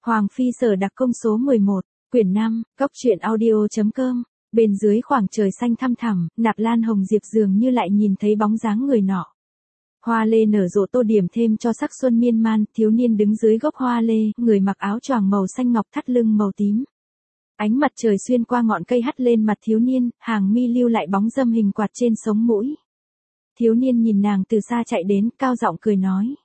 Hoàng phi sở đặc công số 11, quyển 5, góc truyện audio.com. Bên dưới khoảng trời xanh thăm thẳm, Nạp Lan Hồng Diệp dường như lại nhìn thấy bóng dáng người nọ. Hoa lê nở rộ tô điểm thêm cho sắc xuân miên man, thiếu niên đứng dưới gốc hoa lê, người mặc áo choàng màu xanh ngọc thắt lưng màu tím. Ánh mặt trời xuyên qua ngọn cây hắt lên mặt thiếu niên, hàng mi lưu lại bóng râm hình quạt trên sống mũi. Thiếu niên nhìn nàng từ xa chạy đến, cao giọng cười nói.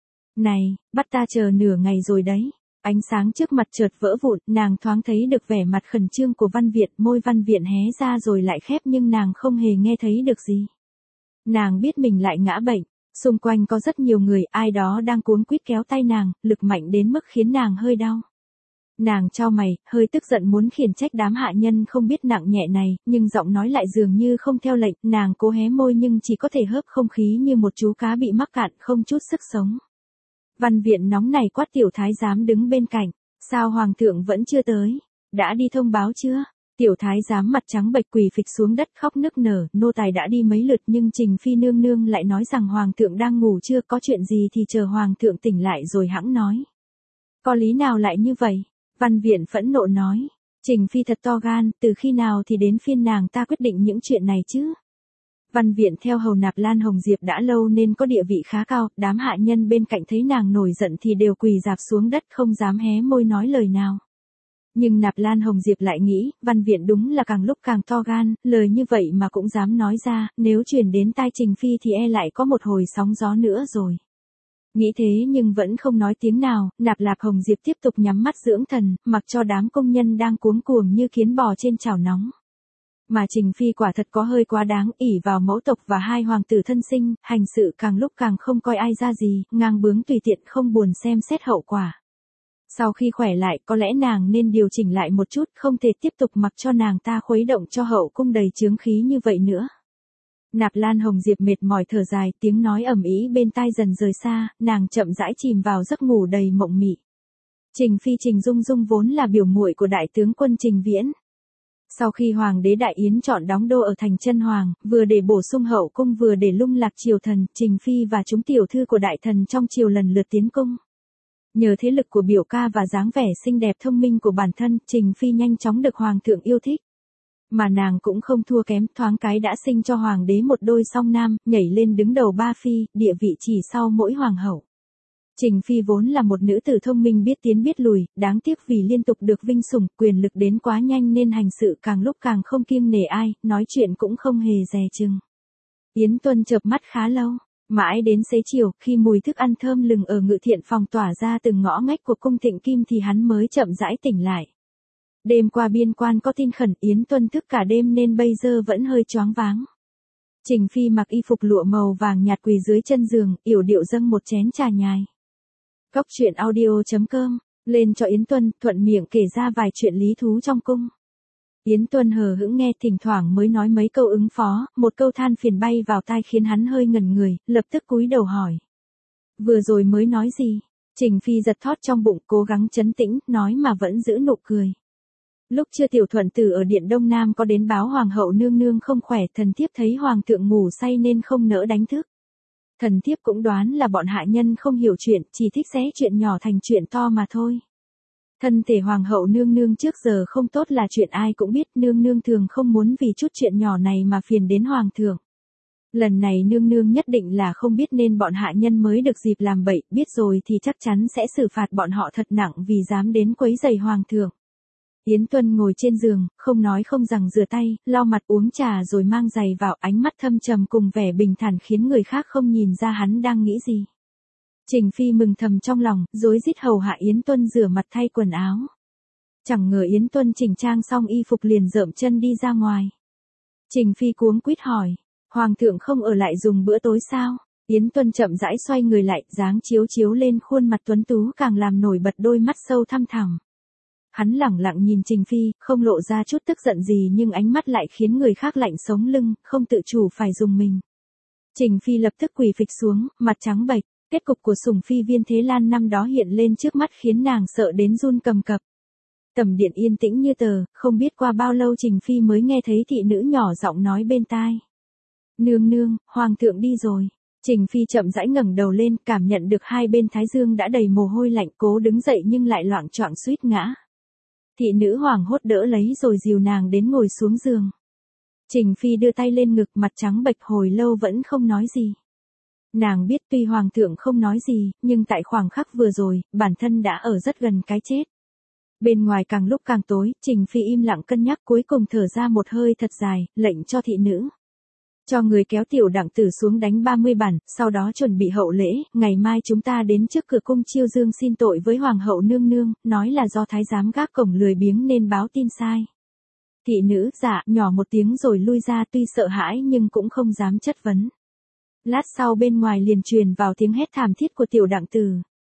Này, bắt ta chờ nửa ngày rồi đấy. Ánh sáng trước mặt chợt vỡ vụn, nàng thoáng thấy được vẻ mặt khẩn trương của Văn Viện, môi Văn Viện hé ra rồi lại khép nhưng nàng không hề nghe thấy được gì. Nàng biết mình lại ngã bệnh, xung quanh có rất nhiều người, ai đó đang cuống quýt kéo tay nàng, lực mạnh đến mức khiến nàng hơi đau. Nàng chau mày, hơi tức giận muốn khiển trách đám hạ nhân không biết nặng nhẹ này, nhưng giọng nói lại dường như không theo lệnh, nàng cố hé môi nhưng chỉ có thể hớp không khí như một chú cá bị mắc cạn, không chút sức sống. Văn Viện nóng này quát tiểu thái giám đứng bên cạnh, sao hoàng thượng vẫn chưa tới, đã đi thông báo chưa? Tiểu thái giám mặt trắng bệch quỳ phịch xuống đất khóc nức nở, nô tài đã đi mấy lượt nhưng Trình Phi nương nương lại nói rằng hoàng thượng đang ngủ, chưa có chuyện gì thì chờ hoàng thượng tỉnh lại rồi hẵng nói. Có lý nào lại như vậy? Văn Viện phẫn nộ nói, Trình Phi thật to gan, từ khi nào thì đến phiên nàng ta quyết định những chuyện này chứ? Văn Viện theo hầu Nạp Lan Hồng Diệp đã lâu nên có địa vị khá cao, đám hạ nhân bên cạnh thấy nàng nổi giận thì đều quỳ rạp xuống đất không dám hé môi nói lời nào. Nhưng Nạp Lan Hồng Diệp lại nghĩ, Văn Viện đúng là càng lúc càng to gan, lời như vậy mà cũng dám nói ra, nếu truyền đến tai Trình Phi thì e lại có một hồi sóng gió nữa rồi. Nghĩ thế nhưng vẫn không nói tiếng nào, Nạp Lạp Hồng Diệp tiếp tục nhắm mắt dưỡng thần, mặc cho đám công nhân đang cuống cuồng như kiến bò trên chảo nóng. Mà Trình Phi quả thật có hơi quá đáng, ỷ vào mẫu tộc và hai hoàng tử thân sinh, hành sự càng lúc càng không coi ai ra gì, ngang bướng tùy tiện không buồn xem xét hậu quả. Sau khi khỏe lại, có lẽ nàng nên điều chỉnh lại một chút, không thể tiếp tục mặc cho nàng ta khuấy động cho hậu cung đầy chướng khí như vậy nữa. Nạp Lan Hồng Diệp mệt mỏi thở dài, tiếng nói ầm ĩ bên tai dần rời xa, nàng chậm rãi chìm vào giấc ngủ đầy mộng mị. Trình Phi Trình Dung Dung vốn là biểu muội của đại tướng quân Trình Viễn. Sau khi hoàng đế Đại Yến chọn đóng đô ở thành Chân Hoàng, vừa để bổ sung hậu cung vừa để lung lạc triều thần, Trình Phi và chúng tiểu thư của đại thần trong triều lần lượt tiến cung. Nhờ thế lực của biểu ca và dáng vẻ xinh đẹp thông minh của bản thân, Trình Phi nhanh chóng được hoàng thượng yêu thích. Mà nàng cũng không thua kém, thoáng cái đã sinh cho hoàng đế một đôi song nam, nhảy lên đứng đầu ba phi, địa vị chỉ sau mỗi hoàng hậu. Trình Phi vốn là một nữ tử thông minh biết tiến biết lùi, đáng tiếc vì liên tục được vinh sủng, quyền lực đến quá nhanh nên hành sự càng lúc càng không kiêng nể ai, nói chuyện cũng không hề dè chừng. Yến Tuân chợp mắt khá lâu, mãi đến xế chiều, khi mùi thức ăn thơm lừng ở ngự thiện phòng tỏa ra từng ngõ ngách của cung Thịnh Kim thì hắn mới chậm rãi tỉnh lại. Đêm qua biên quan có tin khẩn, Yến Tuân thức cả đêm nên bây giờ vẫn hơi choáng váng. Trình Phi mặc y phục lụa màu vàng nhạt quỳ dưới chân giường, yểu điệu dâng một chén trà nhài. Góc truyện audio.com, lên cho Yến Tuân, thuận miệng kể ra vài chuyện lý thú trong cung. Yến Tuân hờ hững nghe, thỉnh thoảng mới nói mấy câu ứng phó, một câu than phiền bay vào tai khiến hắn hơi ngẩn người, lập tức cúi đầu hỏi. Vừa rồi mới nói gì? Trình Phi giật thót trong bụng, cố gắng trấn tĩnh, nói mà vẫn giữ nụ cười. Lúc chưa tiểu thuận tử ở điện Đông Nam có đến báo hoàng hậu nương nương không khỏe, thần thiếp thấy hoàng thượng ngủ say nên không nỡ đánh thức. Thần thiếp cũng đoán là bọn hạ nhân không hiểu chuyện, chỉ thích xé chuyện nhỏ thành chuyện to mà thôi. Thân thể hoàng hậu nương nương trước giờ không tốt là chuyện ai cũng biết, nương nương thường không muốn vì chút chuyện nhỏ này mà phiền đến hoàng thượng. Lần này nương nương nhất định là không biết nên bọn hạ nhân mới được dịp làm bậy, biết rồi thì chắc chắn sẽ xử phạt bọn họ thật nặng vì dám đến quấy rầy hoàng thượng. Yến Tuân ngồi trên giường, không nói không rằng rửa tay, lau mặt uống trà rồi mang giày vào, ánh mắt thâm trầm cùng vẻ bình thản khiến người khác không nhìn ra hắn đang nghĩ gì. Trình Phi mừng thầm trong lòng, rối rít hầu hạ Yến Tuân rửa mặt thay quần áo. Chẳng ngờ Yến Tuân chỉnh trang xong y phục liền rợm chân đi ra ngoài. Trình Phi cuống quýt hỏi, hoàng thượng không ở lại dùng bữa tối sao? Yến Tuân chậm rãi xoay người lại, dáng chiếu chiếu lên khuôn mặt tuấn tú càng làm nổi bật đôi mắt sâu thăm thẳm. Hắn lẳng lặng nhìn Trình Phi, không lộ ra chút tức giận gì nhưng ánh mắt lại khiến người khác lạnh sống lưng, không tự chủ phải dùng mình. Trình Phi lập tức quỳ phịch xuống, mặt trắng bệch, kết cục của sủng phi Viên Thế Lan năm đó hiện lên trước mắt khiến nàng sợ đến run cầm cập. Tầm điện yên tĩnh như tờ, không biết qua bao lâu Trình Phi mới nghe thấy thị nữ nhỏ giọng nói bên tai. Nương nương, hoàng thượng đi rồi. Trình Phi chậm rãi ngẩng đầu lên, cảm nhận được hai bên thái dương đã đầy mồ hôi lạnh, cố đứng dậy nhưng lại loạng choạng suýt ngã. Thị nữ hoảng hốt đỡ lấy rồi dìu nàng đến ngồi xuống giường. Trình Phi đưa tay lên ngực, mặt trắng bệch hồi lâu vẫn không nói gì. Nàng biết tuy hoàng thượng không nói gì, nhưng tại khoảng khắc vừa rồi, bản thân đã ở rất gần cái chết. Bên ngoài càng lúc càng tối, Trình Phi im lặng cân nhắc, cuối cùng thở ra một hơi thật dài, lệnh cho thị nữ. Cho người kéo tiểu đặng tử xuống đánh 30 bản, sau đó chuẩn bị hậu lễ, ngày mai chúng ta đến trước cửa cung chiêu dương xin tội với hoàng hậu nương nương, nói là do thái giám gác cổng lười biếng nên báo tin sai. Thị nữ dạ nhỏ một tiếng rồi lui ra, tuy sợ hãi nhưng cũng không dám chất vấn. Lát sau bên ngoài liền truyền vào tiếng hét thảm thiết của tiểu đặng tử.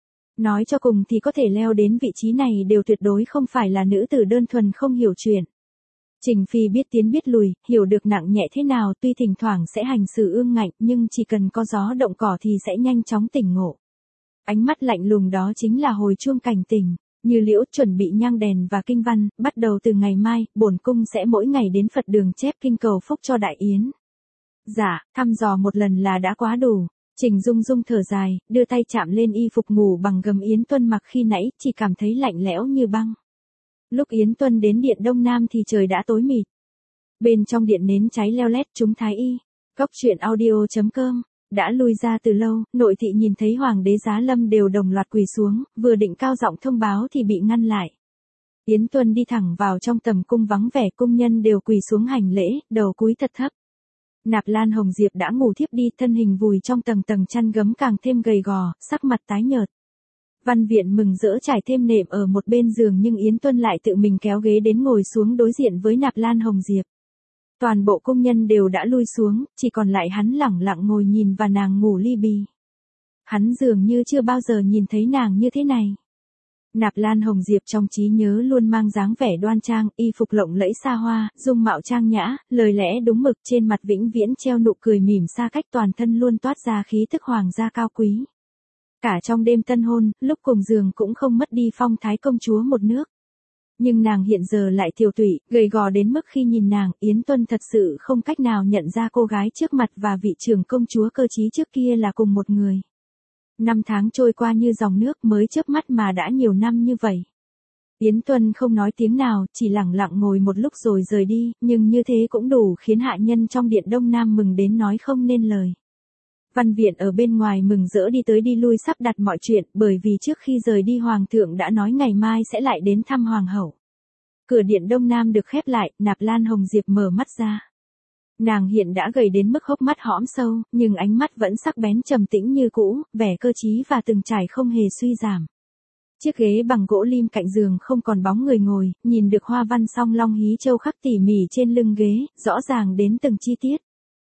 Nói cho cùng thì có thể leo đến vị trí này đều tuyệt đối không phải là nữ tử đơn thuần không hiểu chuyện. Trình Phi biết tiến biết lùi, hiểu được nặng nhẹ thế nào, tuy thỉnh thoảng sẽ hành xử ương ngạnh nhưng chỉ cần có gió động cỏ thì sẽ nhanh chóng tỉnh ngộ. Ánh mắt lạnh lùng đó chính là hồi chuông cảnh tỉnh. Như Liễu chuẩn bị nhang đèn và kinh văn, bắt đầu từ ngày mai, bổn cung sẽ mỗi ngày đến Phật đường chép kinh cầu phúc cho đại yến. Dạ, thăm dò một lần là đã quá đủ. Trình Dung Dung thở dài, đưa tay chạm lên y phục ngủ bằng gấm Yến Tuân mặc khi nãy, chỉ cảm thấy lạnh lẽo như băng. Lúc Yến Tuân đến điện Đông Nam thì trời đã tối mịt. Bên trong điện nến cháy leo lét, chúng thái y. Cốc truyện audio.com đã lui ra từ lâu, nội thị nhìn thấy hoàng đế Giá Lâm đều đồng loạt quỳ xuống, vừa định cao giọng thông báo thì bị ngăn lại. Yến Tuân đi thẳng vào trong tầm cung vắng vẻ, cung nhân đều quỳ xuống hành lễ, đầu cúi thật thấp. Nạp Lan Hồng Diệp đã ngủ thiếp đi, thân hình vùi trong tầng tầng chăn gấm càng thêm gầy gò, sắc mặt tái nhợt. Văn Viện mừng rỡ trải thêm nệm ở một bên giường nhưng Yến Tuân lại tự mình kéo ghế đến ngồi xuống đối diện với Nạp Lan Hồng Diệp. Toàn bộ công nhân đều đã lui xuống, chỉ còn lại hắn lẳng lặng ngồi nhìn và nàng ngủ li bì. Hắn dường như chưa bao giờ nhìn thấy nàng như thế này. Nạp Lan Hồng Diệp trong trí nhớ luôn mang dáng vẻ đoan trang, y phục lộng lẫy xa hoa, dung mạo trang nhã, lời lẽ đúng mực, trên mặt vĩnh viễn treo nụ cười mỉm xa cách, toàn thân luôn toát ra khí tức hoàng gia cao quý. Cả trong đêm tân hôn, lúc cùng giường cũng không mất đi phong thái công chúa một nước. Nhưng nàng hiện giờ lại tiều tụy, gầy gò đến mức khi nhìn nàng, Yến Tuân thật sự không cách nào nhận ra cô gái trước mặt và vị trưởng công chúa cơ trí trước kia là cùng một người. 5 tháng trôi qua như dòng nước, mới chớp mắt mà đã nhiều năm như vậy. Yến Tuân không nói tiếng nào, chỉ lẳng lặng ngồi một lúc rồi rời đi, nhưng như thế cũng đủ khiến hạ nhân trong điện Đông Nam mừng đến nói không nên lời. Văn Viện ở bên ngoài mừng rỡ đi tới đi lui sắp đặt mọi chuyện, bởi vì trước khi rời đi hoàng thượng đã nói ngày mai sẽ lại đến thăm hoàng hậu. Cửa điện Đông Nam được khép lại, Nạp Lan Hồng Diệp mở mắt ra. Nàng hiện đã gầy đến mức hốc mắt hõm sâu, nhưng ánh mắt vẫn sắc bén trầm tĩnh như cũ, vẻ cơ trí và từng trải không hề suy giảm. Chiếc ghế bằng gỗ lim cạnh giường không còn bóng người ngồi, nhìn được hoa văn song long hí châu khắc tỉ mỉ trên lưng ghế, rõ ràng đến từng chi tiết.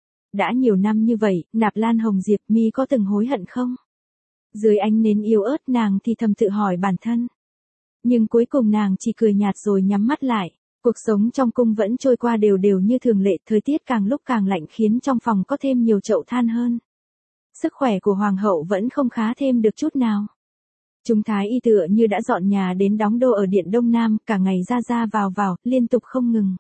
Đã nhiều năm như vậy, Nạp Lan Hồng Diệp mi có từng hối hận không? Dưới ánh nến yếu ớt nàng thì thầm tự hỏi bản thân. Nhưng cuối cùng nàng chỉ cười nhạt rồi nhắm mắt lại. Cuộc sống trong cung vẫn trôi qua đều đều như thường lệ, thời tiết càng lúc càng lạnh khiến trong phòng có thêm nhiều chậu than hơn. Sức khỏe của hoàng hậu vẫn không khá thêm được chút nào. Chúng thái y tựa như đã dọn nhà đến đóng đô ở điện Đông Nam, cả ngày ra ra vào, liên tục không ngừng.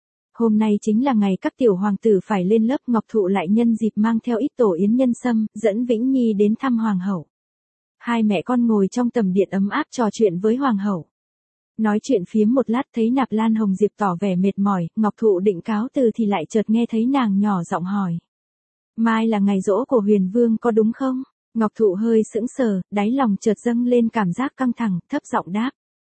Hôm nay chính là ngày các tiểu hoàng tử phải lên lớp, Ngọc Thụ lại nhân dịp mang theo ít tổ yến nhân sâm, dẫn Vĩnh Nhi đến thăm hoàng hậu. Hai mẹ con ngồi trong tầm điện ấm áp trò chuyện với hoàng hậu. Nói chuyện phiếm một lát thấy Nạp Lan Hồng Diệp tỏ vẻ mệt mỏi, Ngọc Thụ định cáo từ thì lại chợt nghe thấy nàng nhỏ giọng hỏi. Mai là ngày giỗ của Huyền Vương có đúng không? Ngọc Thụ hơi sững sờ, đáy lòng chợt dâng lên cảm giác căng thẳng, thấp giọng đáp.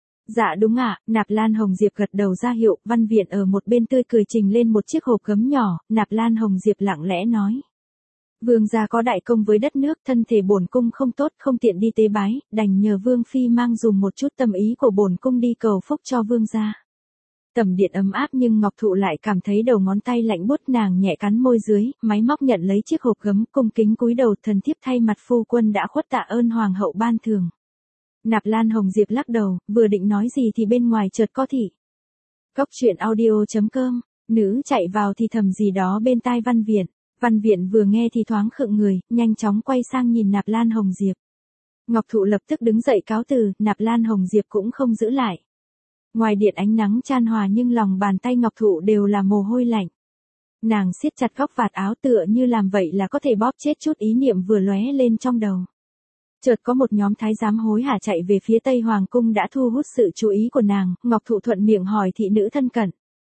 Dạ đúng ạ, Nạp Lan Hồng Diệp gật đầu ra hiệu, Văn Viện ở một bên tươi cười trình lên một chiếc hộp gấm nhỏ, Nạp Lan Hồng Diệp lặng lẽ nói. Vương gia có đại công với đất nước, thân thể bổn cung không tốt, không tiện đi tế bái, đành nhờ Vương Phi mang dùm một chút tâm ý của bổn cung đi cầu phúc cho Vương gia. Tầm điện ấm áp nhưng Ngọc Thụ lại cảm thấy đầu ngón tay lạnh buốt, nàng nhẹ cắn môi dưới, máy móc nhận lấy chiếc hộp gấm, cung kính cúi đầu, thần thiếp thay mặt phu quân đã khuất tạ ơn hoàng hậu ban thường. Nạp Lan Hồng Diệp lắc đầu, vừa định nói gì thì bên ngoài chợt có thị. Cốc truyện audio.com, nữ chạy vào thì thầm gì đó bên tai Văn Viện. Văn Viện vừa nghe thì thoáng khựng người, nhanh chóng quay sang nhìn Nạp Lan Hồng Diệp. Ngọc Thụ lập tức đứng dậy cáo từ, Nạp Lan Hồng Diệp cũng không giữ lại. Ngoài điện ánh nắng chan hòa nhưng lòng bàn tay Ngọc Thụ đều là mồ hôi lạnh. Nàng siết chặt góc vạt áo tựa như làm vậy là có thể bóp chết chút ý niệm vừa lóe lên trong đầu. Chợt có một nhóm thái giám hối hả chạy về phía Tây Hoàng cung đã thu hút sự chú ý của nàng, Ngọc Thụ thuận miệng hỏi thị nữ thân cận.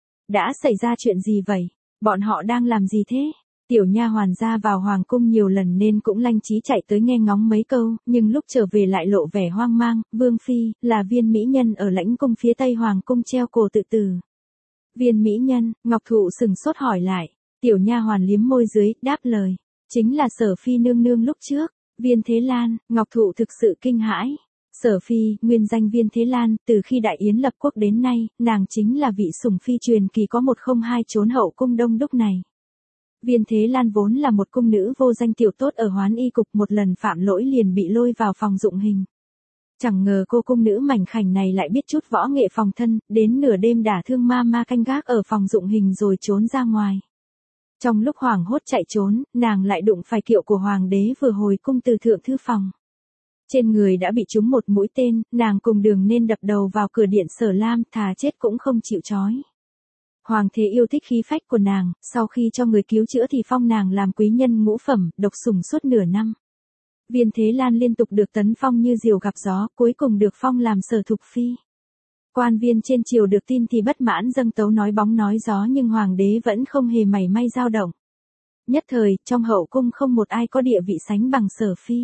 Đã xảy ra chuyện gì vậy? Bọn họ đang làm gì thế? Tiểu nha hoàn ra vào hoàng cung nhiều lần nên cũng lanh trí chạy tới nghe ngóng mấy câu, nhưng lúc trở về lại lộ vẻ hoang mang, Vương Phi, là Viên mỹ nhân ở lãnh cung phía Tây Hoàng cung treo cổ tự tử. Viên mỹ nhân, Ngọc Thụ sừng sốt hỏi lại, tiểu nha hoàn liếm môi dưới, đáp lời, chính là Sở Phi nương nương lúc trước. Viên Thế Lan, Ngọc Thụ thực sự kinh hãi. Sở Phi, nguyên danh Viên Thế Lan, từ khi Đại Yến lập quốc đến nay, nàng chính là vị sủng phi truyền kỳ có 102 trốn hậu cung đông đúc này. Viên Thế Lan vốn là một cung nữ vô danh tiểu tốt ở Hoán Y cục, một lần phạm lỗi liền bị lôi vào phòng dụng hình. Chẳng ngờ cô cung nữ mảnh khảnh này lại biết chút võ nghệ phòng thân, đến nửa đêm đả thương ma canh gác ở phòng dụng hình rồi trốn ra ngoài. Trong lúc hoảng hốt chạy trốn, nàng lại đụng phải kiệu của hoàng đế vừa hồi cung từ thượng thư phòng. Trên người đã bị trúng một mũi tên, nàng cùng đường nên đập đầu vào cửa điện Sở Lam, thà chết cũng không chịu trói. Hoàng thế yêu thích khí phách của nàng, sau khi cho người cứu chữa thì phong nàng làm quý nhân ngũ phẩm, độc sủng suốt nửa năm. Viên Thế Lan liên tục được tấn phong như diều gặp gió, cuối cùng được phong làm Sở Thục Phi. Quan viên trên triều được tin thì bất mãn dâng tấu nói bóng nói gió, nhưng hoàng đế vẫn không hề mảy may dao động. Nhất thời, trong hậu cung không một ai có địa vị sánh bằng Sở Phi.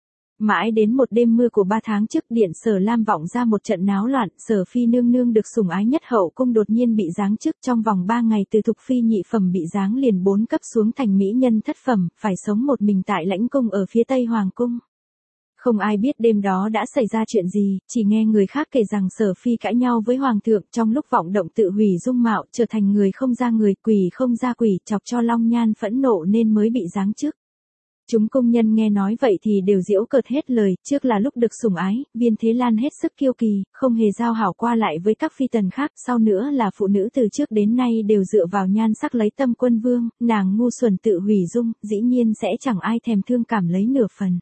Mãi đến một đêm mưa của 3 tháng trước, điện Sở Lam vọng ra một trận náo loạn, Sở Phi nương nương được sủng ái nhất hậu cung đột nhiên bị giáng chức, trong vòng 3 ngày từ Thục Phi nhị phẩm bị giáng liền 4 cấp xuống thành mỹ nhân thất phẩm, phải sống một mình tại lãnh cung ở phía Tây Hoàng cung. Không ai biết đêm đó đã xảy ra chuyện gì, chỉ nghe người khác kể rằng Sở Phi cãi nhau với hoàng thượng, trong lúc vọng động tự hủy dung mạo, trở thành người không ra người, quỷ không ra quỷ, chọc cho Long Nhan phẫn nộ nên mới bị giáng chức. Chúng công nhân nghe nói vậy thì đều giễu cợt hết lời, trước là lúc được sủng ái, Viên Thế Lan hết sức kiêu kỳ, không hề giao hảo qua lại với các phi tần khác, sau nữa là phụ nữ từ trước đến nay đều dựa vào nhan sắc lấy tâm quân vương, nàng ngu xuẩn tự hủy dung, dĩ nhiên sẽ chẳng ai thèm thương cảm lấy nửa phần.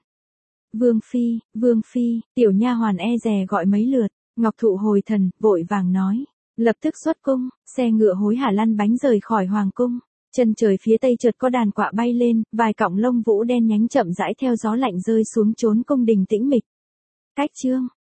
Vương Phi, tiểu nha hoàn e dè gọi mấy lượt, Ngọc Thụ hồi thần, vội vàng nói, lập tức xuất cung, xe ngựa hối hả lăn bánh rời khỏi hoàng cung. Chân trời phía tây chợt có đàn quạ bay lên, vài cọng lông vũ đen nhánh chậm rãi theo gió lạnh rơi xuống chốn cung đình tĩnh mịch. Cách chương